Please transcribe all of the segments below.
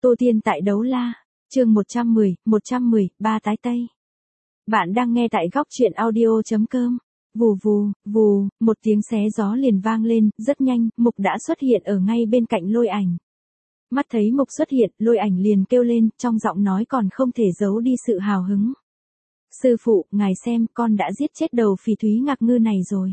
Tô Tiên tại đấu la, chương 110, ba tái tây. Bạn đang nghe tại góc truyện audio.com. Vù vù, vù, một tiếng xé gió liền vang lên, rất nhanh, Mục đã xuất hiện ở ngay bên cạnh Lôi Ảnh. Mắt thấy Mục xuất hiện, Lôi Ảnh liền kêu lên, trong giọng nói còn không thể giấu đi sự hào hứng. Sư phụ, ngài xem, con đã giết chết đầu phỉ thúy ngạc ngư này rồi.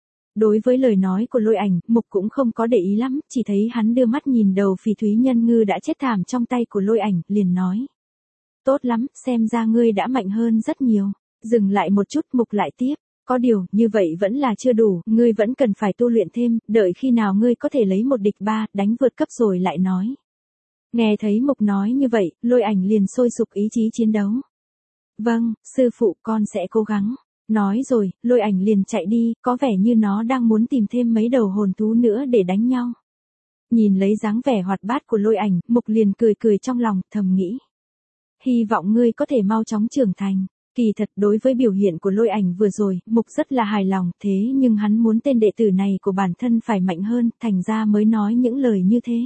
Đối với lời nói của Lôi Ảnh, Mục cũng không có để ý lắm, chỉ thấy hắn đưa mắt nhìn đầu phỉ thúy nhân ngư đã chết thảm trong tay của Lôi Ảnh, liền nói. Tốt lắm, xem ra ngươi đã mạnh hơn rất nhiều. Dừng lại một chút, Mục lại tiếp. Có điều, như vậy vẫn là chưa đủ, ngươi vẫn cần phải tu luyện thêm, đợi khi nào ngươi có thể lấy một địch ba, đánh vượt cấp rồi lại nói. Nghe thấy Mục nói như vậy, Lôi Ảnh liền sôi sục ý chí chiến đấu. Vâng, sư phụ, con sẽ cố gắng. Nói rồi, Lôi Ảnh liền chạy đi, có vẻ như nó đang muốn tìm thêm mấy đầu hồn thú nữa để đánh nhau. Nhìn lấy dáng vẻ hoạt bát của Lôi Ảnh, Mục liền cười cười trong lòng, thầm nghĩ. Hy vọng ngươi có thể mau chóng trưởng thành. Kỳ thật đối với biểu hiện của Lôi Ảnh vừa rồi, Mục rất là hài lòng, thế nhưng hắn muốn tên đệ tử này của bản thân phải mạnh hơn, thành ra mới nói những lời như thế.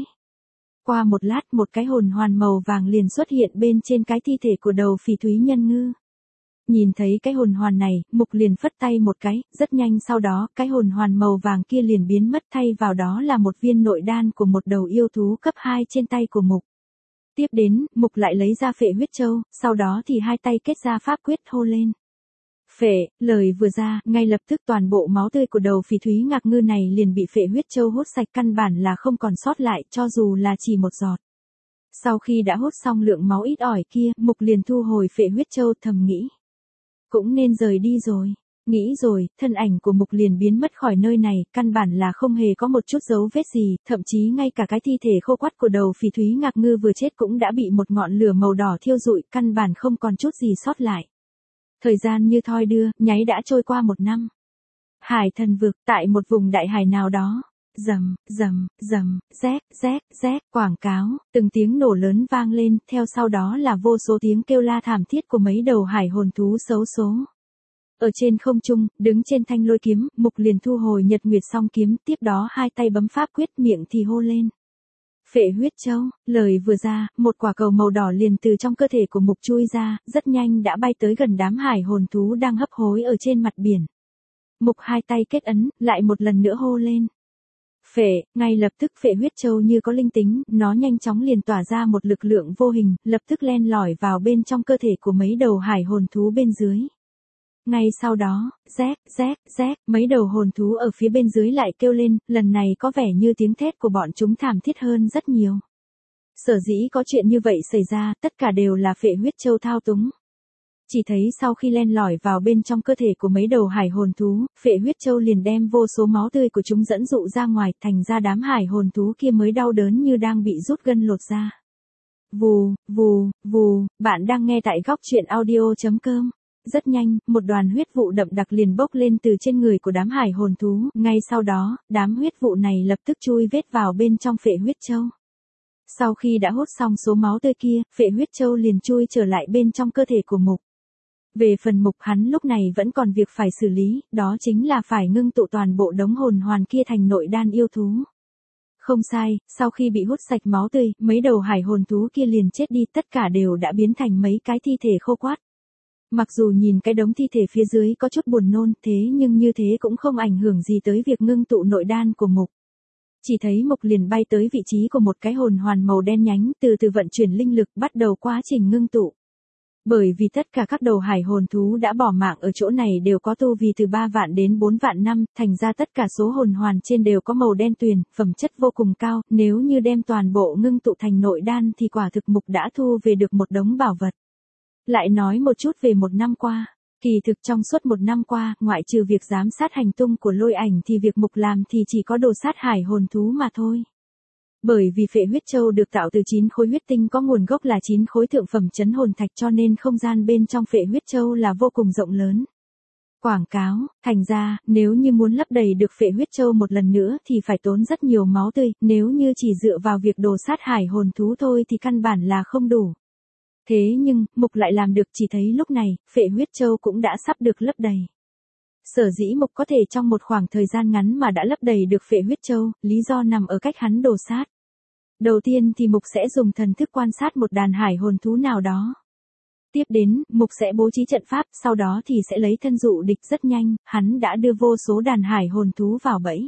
Qua một lát, một cái hồn hoàn màu vàng liền xuất hiện bên trên cái thi thể của đầu phỉ thúy nhân ngư. Nhìn thấy cái hồn hoàn này, Mục liền phất tay một cái, rất nhanh sau đó, cái hồn hoàn màu vàng kia liền biến mất, thay vào đó là một viên nội đan của một đầu yêu thú cấp 2 trên tay của Mục. Tiếp đến, Mục lại lấy ra Phệ huyết châu, sau đó thì hai tay kết ra pháp quyết hô lên. Phệ, lời vừa ra, ngay lập tức toàn bộ máu tươi của đầu phỉ thúy ngạc ngư này liền bị Phệ huyết châu hút sạch, căn bản là không còn sót lại, cho dù là chỉ một giọt. Sau khi đã hút xong lượng máu ít ỏi kia, Mục liền thu hồi Phệ huyết châu, thầm nghĩ. Cũng nên rời đi rồi. Nghĩ rồi, thân ảnh của Mục liền biến mất khỏi nơi này, căn bản là không hề có một chút dấu vết gì, thậm chí ngay cả cái thi thể khô quắt của đầu phỉ thúy ngạc ngư vừa chết cũng đã bị một ngọn lửa màu đỏ thiêu rụi, căn bản không còn chút gì sót lại. Thời gian như thoi đưa, nháy đã trôi qua 1 năm. Hải thần vực, tại một vùng đại hải nào đó. Rầm, rầm, rầm, rét, rét, rét, quảng cáo, từng tiếng nổ lớn vang lên, theo sau đó là vô số tiếng kêu la thảm thiết của mấy đầu hải hồn thú xấu số. Ở trên không trung, đứng trên thanh lôi kiếm, Mục liền thu hồi Nhật Nguyệt song kiếm, tiếp đó hai tay bấm pháp quyết, miệng thì hô lên. Phệ huyết châu, lời vừa ra, một quả cầu màu đỏ liền từ trong cơ thể của Mục chui ra, rất nhanh đã bay tới gần đám hải hồn thú đang hấp hối ở trên mặt biển. Mục hai tay kết ấn, lại một lần nữa hô lên. Phệ, ngay lập tức Phệ huyết châu như có linh tính, nó nhanh chóng liền tỏa ra một lực lượng vô hình, lập tức len lỏi vào bên trong cơ thể của mấy đầu hải hồn thú bên dưới. Ngay sau đó, rét, rét, rét, mấy đầu hồn thú ở phía bên dưới lại kêu lên, lần này có vẻ như tiếng thét của bọn chúng thảm thiết hơn rất nhiều. Sở dĩ có chuyện như vậy xảy ra, tất cả đều là Phệ huyết châu thao túng. Chỉ thấy sau khi len lỏi vào bên trong cơ thể của mấy đầu hải hồn thú, Phệ huyết châu liền đem vô số máu tươi của chúng dẫn dụ ra ngoài, thành ra đám hải hồn thú kia mới đau đớn như đang bị rút gân lột ra. Vù, vù, vù, bạn đang nghe tại góc truyện audio.com. Rất nhanh, một đoàn huyết vụ đậm đặc liền bốc lên từ trên người của đám hải hồn thú, ngay sau đó, đám huyết vụ này lập tức chui vết vào bên trong Phệ huyết châu. Sau khi đã hút xong số máu tươi kia, Phệ huyết châu liền chui trở lại bên trong cơ thể của Mục. Về phần Mục, hắn lúc này vẫn còn việc phải xử lý, đó chính là phải ngưng tụ toàn bộ đống hồn hoàn kia thành nội đan yêu thú. Không sai, sau khi bị hút sạch máu tươi, mấy đầu hải hồn thú kia liền chết đi, tất cả đều đã biến thành mấy cái thi thể khô quắt. Mặc dù nhìn cái đống thi thể phía dưới có chút buồn nôn, thế nhưng như thế cũng không ảnh hưởng gì tới việc ngưng tụ nội đan của Mục. Chỉ thấy Mục liền bay tới vị trí của một cái hồn hoàn màu đen nhánh, từ từ vận chuyển linh lực, bắt đầu quá trình ngưng tụ. Bởi vì tất cả các đầu hải hồn thú đã bỏ mạng ở chỗ này đều có tu vi từ 3 vạn đến 4 vạn năm, thành ra tất cả số hồn hoàn trên đều có màu đen tuyền, phẩm chất vô cùng cao, nếu như đem toàn bộ ngưng tụ thành nội đan thì quả thực Mục đã thu về được một đống bảo vật. Lại nói một chút về 1 năm qua. Kỳ thực trong suốt 1 năm qua, ngoại trừ việc giám sát hành tung của Lôi Ảnh thì việc Mục làm thì chỉ có đồ sát hải hồn thú mà thôi. Bởi vì Phệ huyết châu được tạo từ 9 khối huyết tinh có nguồn gốc là 9 khối thượng phẩm chấn hồn thạch, cho nên không gian bên trong Phệ huyết châu là vô cùng rộng lớn. Quảng cáo, thành ra, nếu như muốn lấp đầy được Phệ huyết châu một lần nữa thì phải tốn rất nhiều máu tươi, nếu như chỉ dựa vào việc đồ sát hải hồn thú thôi thì căn bản là không đủ. Thế nhưng, Mục lại làm được, chỉ thấy lúc này, Phệ huyết châu cũng đã sắp được lấp đầy. Sở dĩ Mục có thể trong một khoảng thời gian ngắn mà đã lấp đầy được Phệ huyết châu, lý do nằm ở cách hắn đồ sát. Đầu tiên thì Mục sẽ dùng thần thức quan sát một đàn hải hồn thú nào đó. Tiếp đến, Mục sẽ bố trí trận pháp, sau đó thì sẽ lấy thân dụ địch. Rất nhanh, hắn đã đưa vô số đàn hải hồn thú vào bẫy.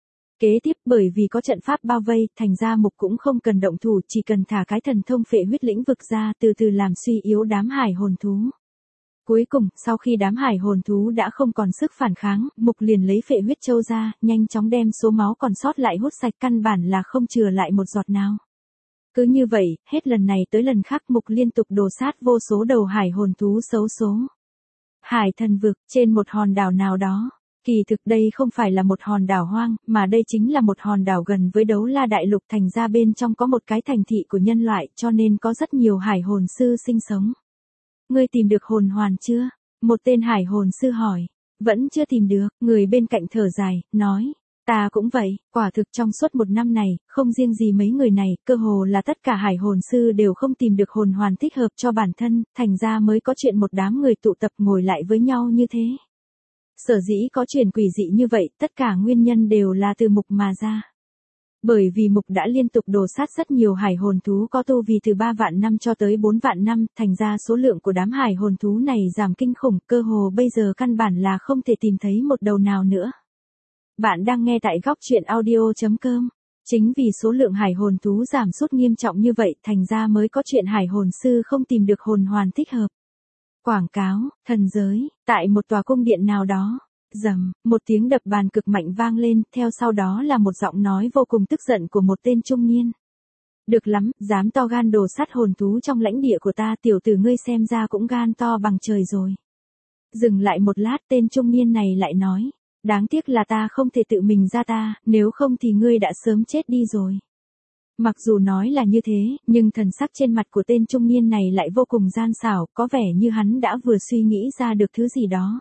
Kế tiếp, bởi vì có trận pháp bao vây, thành ra Mục cũng không cần động thủ, chỉ cần thả cái thần thông phệ huyết lĩnh vực ra, từ từ làm suy yếu đám hải hồn thú. Cuối cùng, sau khi đám hải hồn thú đã không còn sức phản kháng, Mục liền lấy phệ huyết châu ra, nhanh chóng đem số máu còn sót lại hút sạch, căn bản là không chừa lại một giọt nào. Cứ như vậy, hết lần này tới lần khác Mục liên tục đổ sát vô số đầu hải hồn thú xấu số. Hải thần vực, trên một hòn đảo nào đó. Kỳ thực đây không phải là một hòn đảo hoang, mà đây chính là một hòn đảo gần với Đấu La Đại Lục, thành ra bên trong có một cái thành thị của nhân loại, cho nên có rất nhiều hải hồn sư sinh sống. Ngươi tìm được hồn hoàn chưa? Một tên hải hồn sư hỏi. Vẫn chưa tìm được, người bên cạnh thở dài, nói. Ta cũng vậy, quả thực trong suốt một năm này, không riêng gì mấy người này, cơ hồ là tất cả hải hồn sư đều không tìm được hồn hoàn thích hợp cho bản thân, thành ra mới có chuyện một đám người tụ tập ngồi lại với nhau như thế. Sở dĩ có chuyện quỷ dị như vậy, tất cả nguyên nhân đều là từ Mục mà ra. Bởi vì Mục đã liên tục đổ sát rất nhiều hải hồn thú có tu vi từ 3 vạn năm cho tới 4 vạn năm, thành ra số lượng của đám hải hồn thú này giảm kinh khủng, cơ hồ bây giờ căn bản là không thể tìm thấy một đầu nào nữa. Bạn đang nghe tại góc truyện audio.com. Chính vì số lượng hải hồn thú giảm sút nghiêm trọng như vậy, thành ra mới có chuyện hải hồn sư không tìm được hồn hoàn thích hợp. Quảng cáo, thần giới, tại một tòa cung điện nào đó. Rầm, một tiếng đập bàn cực mạnh vang lên, theo sau đó là một giọng nói vô cùng tức giận của một tên trung niên. Được lắm, dám to gan đồ sát hồn thú trong lãnh địa của ta, tiểu tử ngươi xem ra cũng gan to bằng trời rồi. Dừng lại một lát, tên trung niên này lại nói. Đáng tiếc là ta không thể tự mình ra ta, nếu không thì ngươi đã sớm chết đi rồi. Mặc dù nói là như thế, nhưng thần sắc trên mặt của tên trung niên này lại vô cùng gian xảo, có vẻ như hắn đã vừa suy nghĩ ra được thứ gì đó.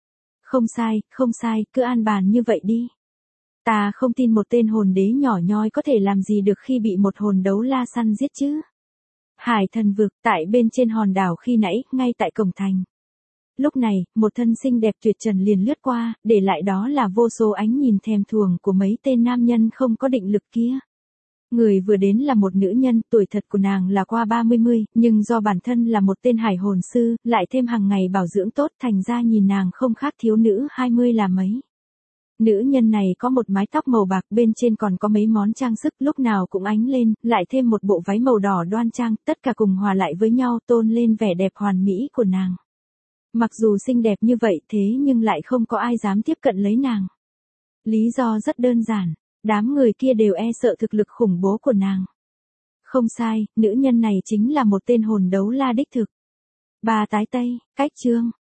Không sai, cứ an bàn như vậy đi. Ta không tin một tên hồn đế nhỏ nhoi có thể làm gì được khi bị một hồn đấu la săn giết chứ. Hải thần vực, tại bên trên hòn đảo khi nãy, ngay tại cổng thành. Lúc này, một thân xinh đẹp tuyệt trần liền lướt qua, để lại đó là vô số ánh nhìn thèm thuồng của mấy tên nam nhân không có định lực kia. Người vừa đến là một nữ nhân, tuổi thật của nàng là qua 30, nhưng do bản thân là một tên hải hồn sư, lại thêm hàng ngày bảo dưỡng tốt, thành ra nhìn nàng không khác thiếu nữ 20 là mấy. Nữ nhân này có một mái tóc màu bạc, bên trên còn có mấy món trang sức lúc nào cũng ánh lên, lại thêm một bộ váy màu đỏ đoan trang, tất cả cùng hòa lại với nhau tôn lên vẻ đẹp hoàn mỹ của nàng. Mặc dù xinh đẹp như vậy thế nhưng lại không có ai dám tiếp cận lấy nàng. Lý do rất đơn giản, đám người kia đều e sợ thực lực khủng bố của nàng. Không sai, nữ nhân này chính là một tên hồn đấu la đích thực. Ba tái tây, cách chương.